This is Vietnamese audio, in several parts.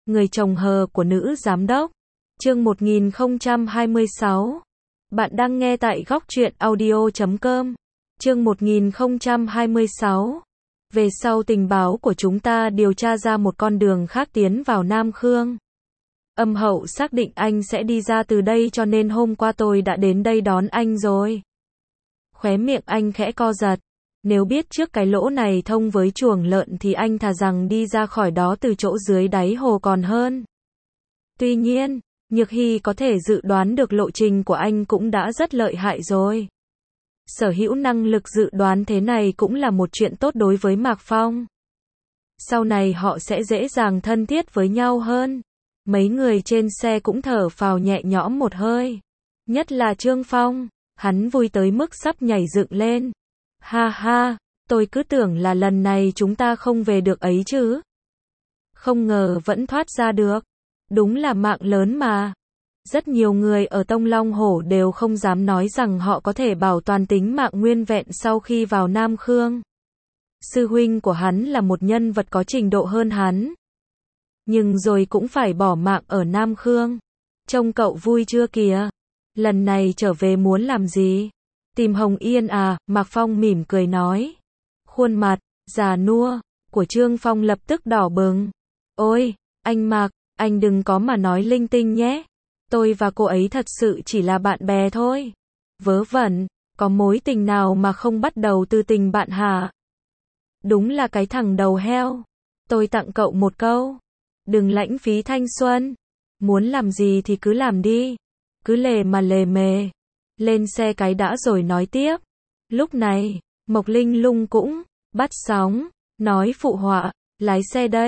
Người chồng hờ của nữ giám đốc. Chương 1026. Bạn đang nghe tại góc truyện audio.com. Chương 1026. Về sau tình báo của chúng ta điều tra ra một con đường khác tiến vào Nam Khương. Âm Hậu xác định anh sẽ đi ra từ đây cho nên hôm qua tôi đã đến đây đón anh rồi. Khóe miệng anh khẽ co giật. Nếu biết trước cái lỗ này thông với chuồng lợn thì anh thà rằng đi ra khỏi đó từ chỗ dưới đáy hồ còn hơn. Tuy nhiên, Nhược Hy có thể dự đoán được lộ trình của anh cũng đã rất lợi hại rồi. Sở hữu năng lực dự đoán thế này cũng là một chuyện tốt đối với Mạc Phong. Sau này họ sẽ dễ dàng thân thiết với nhau hơn. Mấy người trên xe cũng thở phào nhẹ nhõm một hơi. Nhất là Trương Phong, hắn vui tới mức sắp nhảy dựng lên. Ha ha, tôi cứ tưởng là lần này chúng ta không về được ấy chứ. Không ngờ vẫn thoát ra được. Đúng là mạng lớn mà. Rất nhiều người ở Tông Long Hổ đều không dám nói rằng họ có thể bảo toàn tính mạng nguyên vẹn sau khi vào Nam Khương. Sư huynh của hắn là một nhân vật có trình độ hơn hắn. Nhưng rồi cũng phải bỏ mạng ở Nam Khương. Trông cậu vui chưa kìa? Lần này trở về muốn làm gì? Tìm Hồng Yên à? Mạc Phong mỉm cười nói. Khuôn mặt già nua của Trương Phong lập tức đỏ bừng. Ôi, anh Mạc, anh đừng có mà nói linh tinh nhé. Tôi và cô ấy thật sự chỉ là bạn bè thôi. Vớ vẩn, có mối tình nào mà không bắt đầu từ tình bạn hả? Đúng là cái thằng đầu heo. Tôi tặng cậu một câu. Đừng lãng phí thanh xuân. Muốn làm gì thì cứ làm đi. Cứ lề mà lề mề. Lên xe cái đã rồi nói tiếp. Lúc này, Mộc Linh Lung cũng bắt sóng, nói phụ họa, lái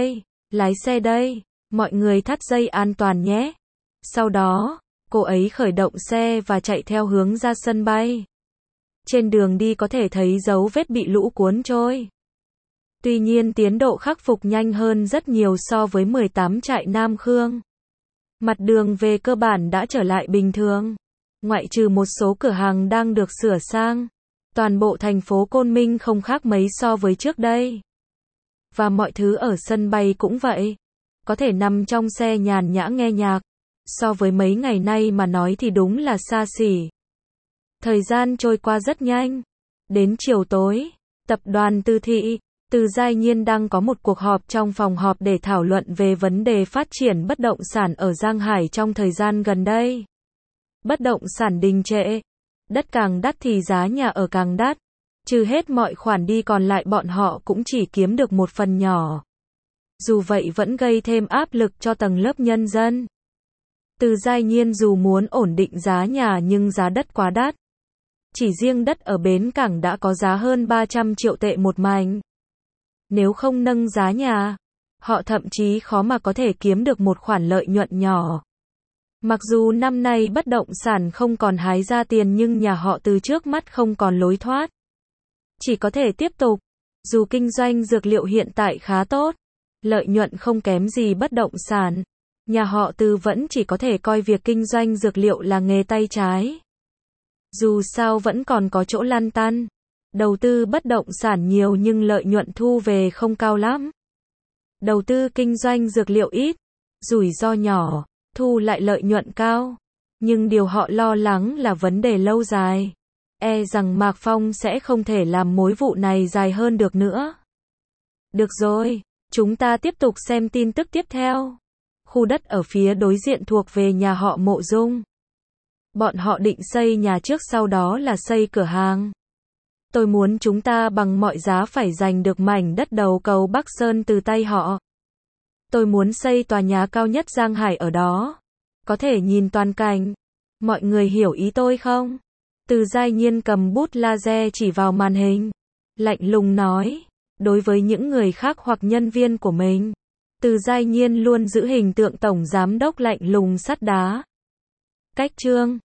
xe đây, mọi người thắt dây an toàn nhé. Sau đó, cô ấy khởi động xe và chạy theo hướng ra sân bay. Trên đường đi có thể thấy dấu vết bị lũ cuốn trôi. Tuy nhiên tiến độ khắc phục nhanh hơn rất nhiều so với 18 trại Nam Khương. Mặt đường về cơ bản đã trở lại bình thường. Ngoại trừ một số cửa hàng đang được sửa sang. Toàn bộ thành phố Côn Minh không khác mấy so với trước đây. Và mọi thứ ở sân bay cũng vậy. Có thể nằm trong xe nhàn nhã nghe nhạc. So với mấy ngày nay mà nói thì đúng là xa xỉ. Thời gian trôi qua rất nhanh. Đến chiều tối, tập đoàn Tư Thị, Từ Giai Nhiên đang có một cuộc họp trong phòng họp để thảo luận về vấn đề phát triển bất động sản ở Giang Hải trong thời gian gần đây. Bất động sản đình trệ. Đất càng đắt thì giá nhà ở càng đắt. Trừ hết mọi khoản đi còn lại bọn họ cũng chỉ kiếm được một phần nhỏ. Dù vậy vẫn gây thêm áp lực cho tầng lớp nhân dân. Từ Giai Nhiên dù muốn ổn định giá nhà nhưng giá đất quá đắt. Chỉ riêng đất ở bến cảng đã có giá hơn 300 triệu tệ một mảnh. Nếu không nâng giá nhà, họ thậm chí khó mà có thể kiếm được một khoản lợi nhuận nhỏ. Mặc dù năm nay bất động sản không còn hái ra tiền nhưng nhà họ từ trước mắt không còn lối thoát. Chỉ có thể tiếp tục. Dù kinh doanh dược liệu hiện tại khá tốt, lợi nhuận không kém gì bất động sản, nhà họ Từ vẫn chỉ có thể coi việc kinh doanh dược liệu là nghề tay trái. Dù sao vẫn còn có chỗ lăn tăn. Đầu tư bất động sản nhiều nhưng lợi nhuận thu về không cao lắm. Đầu tư kinh doanh dược liệu ít, rủi ro nhỏ, thu lại lợi nhuận cao. Nhưng điều họ lo lắng là vấn đề lâu dài. E rằng Mạc Phong sẽ không thể làm mối vụ này dài hơn được nữa. Được rồi, chúng ta tiếp tục xem tin tức tiếp theo. Khu đất ở phía đối diện thuộc về nhà họ Mộ Dung. Bọn họ định xây nhà trước sau đó là xây cửa hàng. Tôi muốn chúng ta bằng mọi giá phải giành được mảnh đất đầu cầu Bắc Sơn từ tay họ. Tôi muốn xây tòa nhà cao nhất Giang Hải ở đó. Có thể nhìn toàn cảnh. Mọi người hiểu ý tôi không? Từ Giai Nhiên cầm bút laser chỉ vào màn hình. Lạnh lùng nói. Đối với những người khác hoặc nhân viên của mình, Từ Giai Nhiên luôn giữ hình tượng tổng giám đốc lạnh lùng sắt đá. Cách chương